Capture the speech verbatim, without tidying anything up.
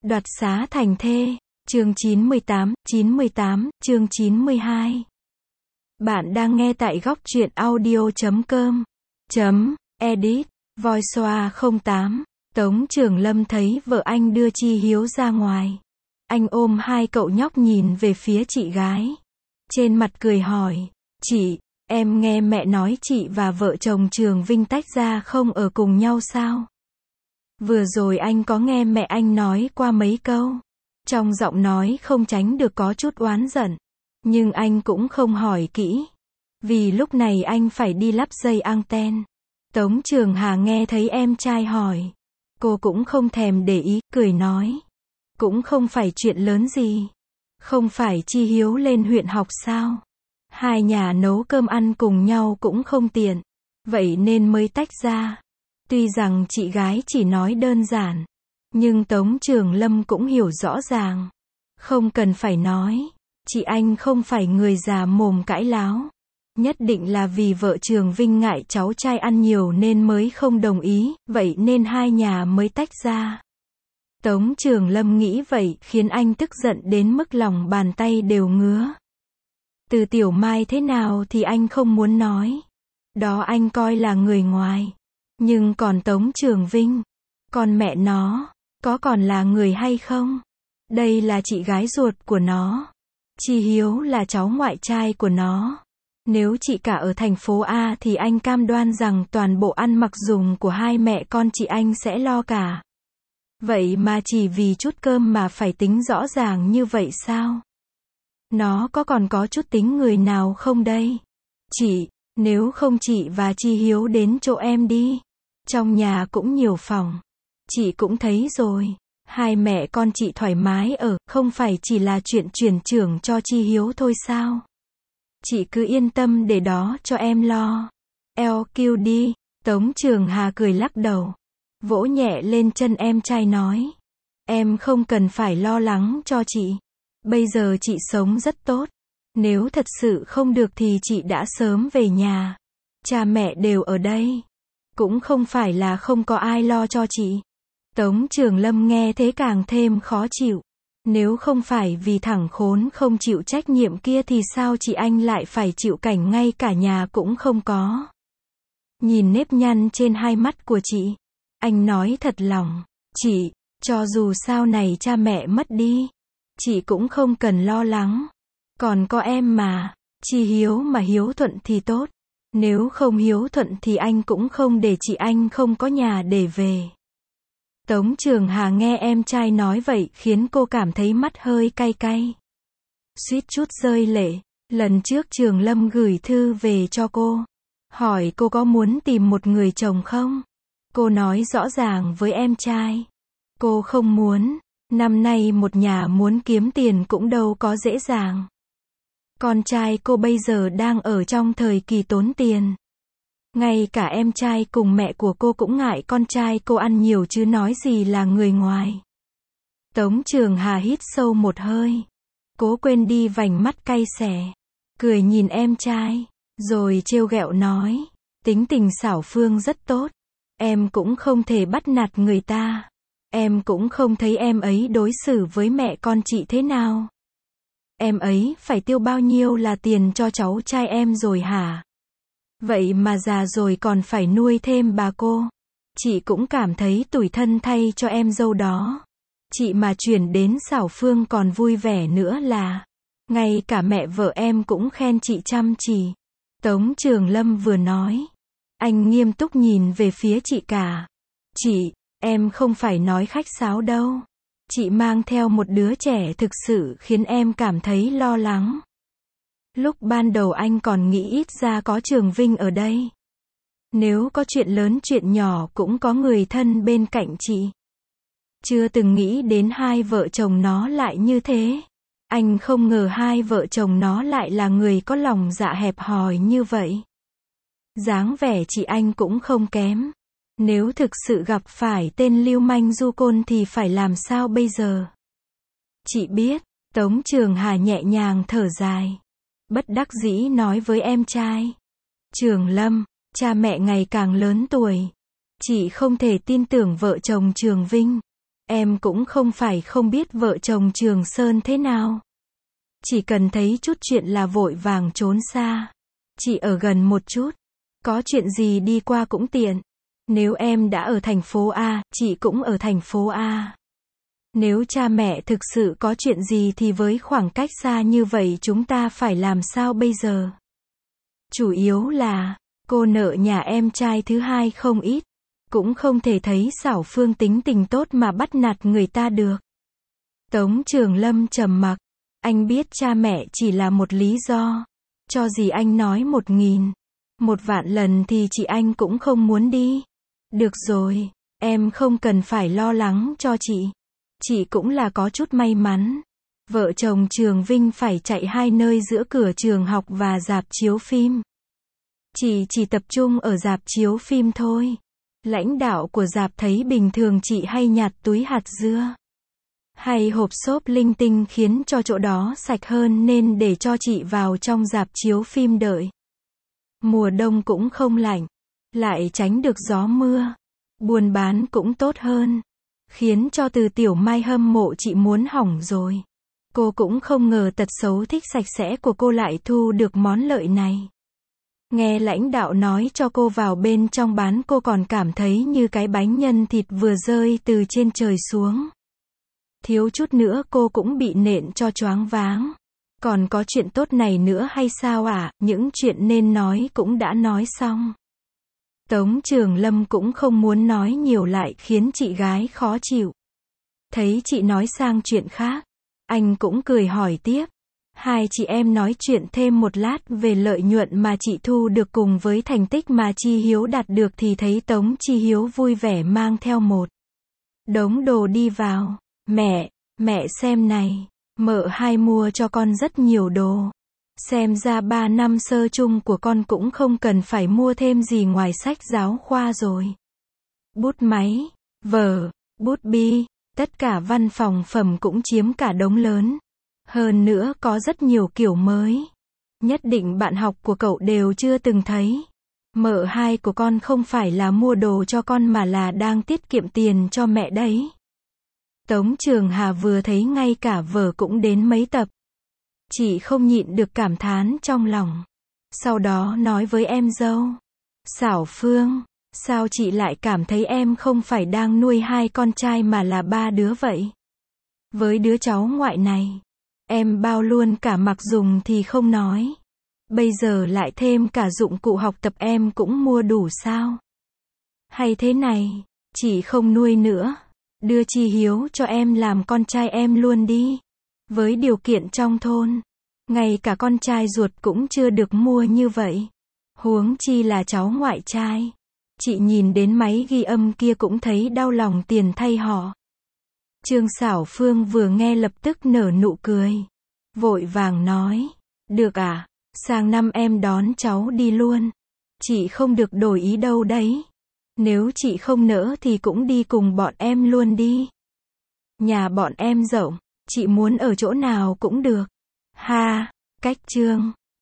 Đoạt xá thành thê, chương chín mươi tám, chín mươi tám, chương chín mươi hai. Bạn đang nghe tại góc truyện audio chấm com, chấm, edit, voiceover không tám. Tống Trường Lâm thấy vợ anh đưa Chi Hiếu ra ngoài. Anh ôm hai cậu nhóc nhìn về phía chị gái. Trên mặt cười hỏi, chị, em nghe mẹ nói chị và vợ chồng Trường Vinh tách ra không ở cùng nhau sao? Vừa rồi anh có nghe mẹ anh nói qua mấy câu. Trong giọng nói không tránh được có chút oán giận. Nhưng anh cũng không hỏi kỹ. Vì lúc này anh phải đi lắp dây anten. Tống Trường Hà nghe thấy em trai hỏi. Cô cũng không thèm để ý, cười nói. Cũng không phải chuyện lớn gì. Không phải Chi Hiếu lên huyện học sao? Hai nhà nấu cơm ăn cùng nhau cũng không tiện. Vậy nên mới tách ra. Tuy rằng chị gái chỉ nói đơn giản. Nhưng Tống Trường Lâm cũng hiểu rõ ràng. Không cần phải nói. Chị anh không phải người già mồm cãi láo. Nhất định là vì vợ Trường Vinh ngại cháu trai ăn nhiều nên mới không đồng ý. Vậy nên hai nhà mới tách ra. Tống Trường Lâm nghĩ vậy khiến anh tức giận đến mức lòng bàn tay đều ngứa. Từ Tiểu Mai thế nào thì anh không muốn nói. Đó anh coi là người ngoài. Nhưng còn Tống Trường Vinh, con mẹ nó, có còn là người hay không? Đây là chị gái ruột của nó. Chi Hiếu là cháu ngoại trai của nó. Nếu chị cả ở thành phố A thì anh cam đoan rằng toàn bộ ăn mặc dùng của hai mẹ con chị anh sẽ lo cả. Vậy mà chỉ vì chút cơm mà phải tính rõ ràng như vậy sao? Nó có còn có chút tính người nào không đây? Chị, nếu không chị và Chi Hiếu đến chỗ em đi. Trong nhà cũng nhiều phòng. Chị cũng thấy rồi. Hai mẹ con chị thoải mái ở, không phải chỉ là chuyện chuyển trưởng cho Chi Hiếu thôi sao? Chị cứ yên tâm để đó cho em lo. lờ quy đi. Tống Trường Hà cười lắc đầu. Vỗ nhẹ lên chân em trai nói. Em không cần phải lo lắng cho chị. Bây giờ chị sống rất tốt. Nếu thật sự không được thì chị đã sớm về nhà. Cha mẹ đều ở đây. Cũng không phải là không có ai lo cho chị. Tống Trường Lâm nghe thế càng thêm khó chịu. Nếu không phải vì thằng khốn không chịu trách nhiệm kia thì sao chị anh lại phải chịu cảnh ngay cả nhà cũng không có. Nhìn nếp nhăn trên hai mắt của chị. Anh nói thật lòng. Chị, cho dù sau này cha mẹ mất đi. Chị cũng không cần lo lắng. Còn có em mà. Chi Hiếu mà hiếu thuận thì tốt. Nếu không hiếu thuận thì anh cũng không để chị anh không có nhà để về. Tống Trường Hà nghe em trai nói vậy khiến cô cảm thấy mắt hơi cay cay. Suýt chút rơi lệ. Lần trước Trường Lâm gửi thư về cho cô. Hỏi cô có muốn tìm một người chồng không? Cô nói rõ ràng với em trai. Cô không muốn. Năm nay một nhà muốn kiếm tiền cũng đâu có dễ dàng. Con trai cô bây giờ đang ở trong thời kỳ tốn tiền. Ngay cả em trai cùng mẹ của cô cũng ngại con trai cô ăn nhiều chứ nói gì là người ngoài. Tống Trường Hà hít sâu một hơi. Cố quên đi vành mắt cay xè. Cười nhìn em trai. Rồi trêu ghẹo nói. Tính tình xảo phương rất tốt. Em cũng không thể bắt nạt người ta. Em cũng không thấy em ấy đối xử với mẹ con chị thế nào. Em ấy phải tiêu bao nhiêu là tiền cho cháu trai em rồi hả? Vậy mà già rồi còn phải nuôi thêm bà cô. Chị cũng cảm thấy tủi thân thay cho em dâu đó. Chị mà chuyển đến xảo phương còn vui vẻ nữa là. Ngay cả mẹ vợ em cũng khen chị chăm chỉ. Tống Trường Lâm vừa nói. Anh nghiêm túc nhìn về phía chị cả. Chị, em không phải nói khách sáo đâu. Chị mang theo một đứa trẻ thực sự khiến em cảm thấy lo lắng. Lúc ban đầu anh còn nghĩ ít ra có Trường Vinh ở đây. Nếu có chuyện lớn chuyện nhỏ cũng có người thân bên cạnh chị. Chưa từng nghĩ đến hai vợ chồng nó lại như thế. Anh không ngờ hai vợ chồng nó lại là người có lòng dạ hẹp hòi như vậy. Dáng vẻ chị anh cũng không kém. Nếu thực sự gặp phải tên lưu manh du côn thì phải làm sao bây giờ? Chị biết. Tống Trường Hà nhẹ nhàng thở dài. Bất đắc dĩ nói với em trai. Trường Lâm, cha mẹ ngày càng lớn tuổi. Chị không thể tin tưởng vợ chồng Trường Vinh. Em cũng không phải không biết vợ chồng Trường Sơn thế nào. Chỉ cần thấy chút chuyện là vội vàng trốn xa. Chị ở gần một chút. Có chuyện gì đi qua cũng tiện. Nếu em đã ở thành phố A, chị cũng ở thành phố A. Nếu cha mẹ thực sự có chuyện gì thì với khoảng cách xa như vậy chúng ta phải làm sao bây giờ? Chủ yếu là, cô nợ nhà em trai thứ hai không ít. Cũng không thể thấy Xảo Phương tính tình tốt mà bắt nạt người ta được. Tống Trường Lâm trầm mặc. Anh biết cha mẹ chỉ là một lý do. Cho gì anh nói một nghìn, một vạn lần thì chị anh cũng không muốn đi. Được rồi, em không cần phải lo lắng cho chị. Chị cũng là có chút may mắn. Vợ chồng Trường Vinh phải chạy hai nơi giữa cửa trường học và rạp chiếu phim. Chị chỉ tập trung ở rạp chiếu phim thôi. Lãnh đạo của rạp thấy bình thường chị hay nhặt túi hạt dưa, hay hộp xốp linh tinh khiến cho chỗ đó sạch hơn nên để cho chị vào trong rạp chiếu phim đợi. Mùa đông cũng không lạnh, lại tránh được gió mưa. Buôn bán cũng tốt hơn. Khiến cho Từ Tiểu Mai hâm mộ chị muốn hỏng rồi. Cô cũng không ngờ tật xấu thích sạch sẽ của cô lại thu được món lợi này. Nghe lãnh đạo nói cho cô vào bên trong bán cô còn cảm thấy như cái bánh nhân thịt vừa rơi từ trên trời xuống. Thiếu chút nữa cô cũng bị nện cho choáng váng. Còn có chuyện tốt này nữa hay sao ạ? À? Những chuyện nên nói cũng đã nói xong. Tống Trường Lâm cũng không muốn nói nhiều lại khiến chị gái khó chịu. Thấy chị nói sang chuyện khác, anh cũng cười hỏi tiếp. Hai chị em nói chuyện thêm một lát về lợi nhuận mà chị thu được cùng với thành tích mà Chi Hiếu đạt được thì thấy Tống Chi Hiếu vui vẻ mang theo một đống đồ đi vào. Mẹ, mẹ xem này, mợ hai mua cho con rất nhiều đồ. Xem ra ba năm sơ chung của con cũng không cần phải mua thêm gì ngoài sách giáo khoa rồi. Bút máy, vở, bút bi, tất cả văn phòng phẩm cũng chiếm cả đống lớn. Hơn nữa có rất nhiều kiểu mới. Nhất định bạn học của cậu đều chưa từng thấy. Mợ hai của con không phải là mua đồ cho con mà là đang tiết kiệm tiền cho mẹ đấy. Tống Trường Hà vừa thấy ngay cả vở cũng đến mấy tập. Chị không nhịn được cảm thán trong lòng. Sau đó nói với em dâu. Xảo Phương, sao chị lại cảm thấy em không phải đang nuôi hai con trai mà là ba đứa vậy? Với đứa cháu ngoại này, em bao luôn cả mặc dùng thì không nói. Bây giờ lại thêm cả dụng cụ học tập em cũng mua đủ sao? Hay thế này, chị không nuôi nữa. Đưa Chi Hiếu cho em làm con trai em luôn đi. Với điều kiện trong thôn, ngay cả con trai ruột cũng chưa được mua như vậy. Huống chi là cháu ngoại trai. Chị nhìn đến máy ghi âm kia cũng thấy đau lòng tiền thay họ. Trương Xảo Phương vừa nghe lập tức nở nụ cười. Vội vàng nói. Được à, sang năm em đón cháu đi luôn. Chị không được đổi ý đâu đấy. Nếu chị không nỡ thì cũng đi cùng bọn em luôn đi. Nhà bọn em rộng, chị muốn ở chỗ nào cũng được. Ha, cách Trương